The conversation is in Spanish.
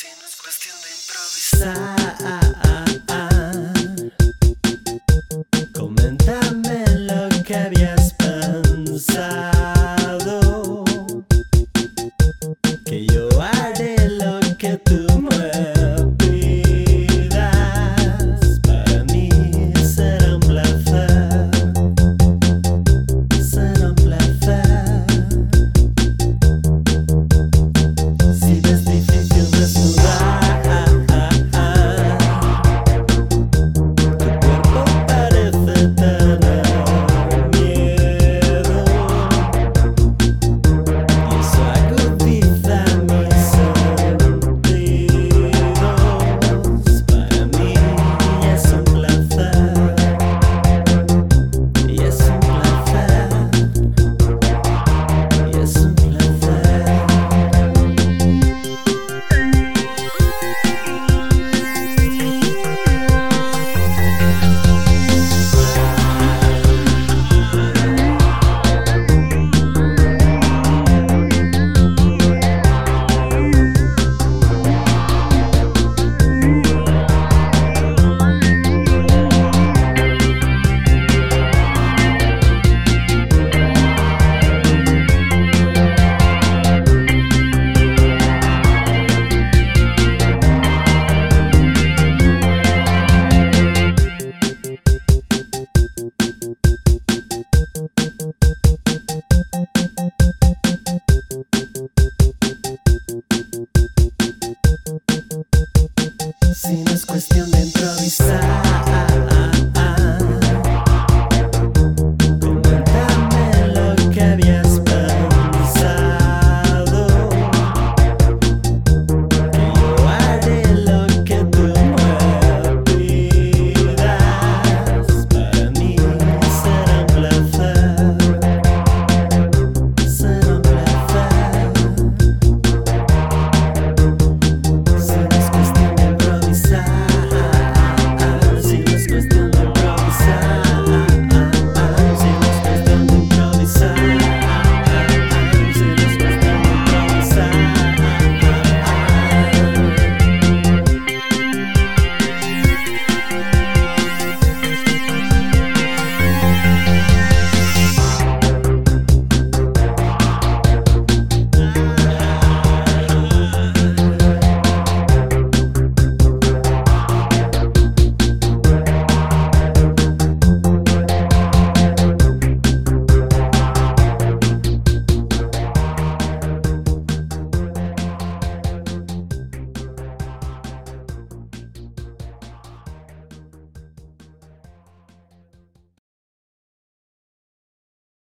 Si no es cuestión de improvisar, coméntame lo que habías pensado, que yo haré lo que tú me pidas. Para mí será un placer, será un placer. Si ves difícil desnudar, tu cuerpo parece tener miedo, y eso agudiza mis sentidos. Para mí es un placer, y es un placer, y es un placer. Si no es cuestión de improvisar.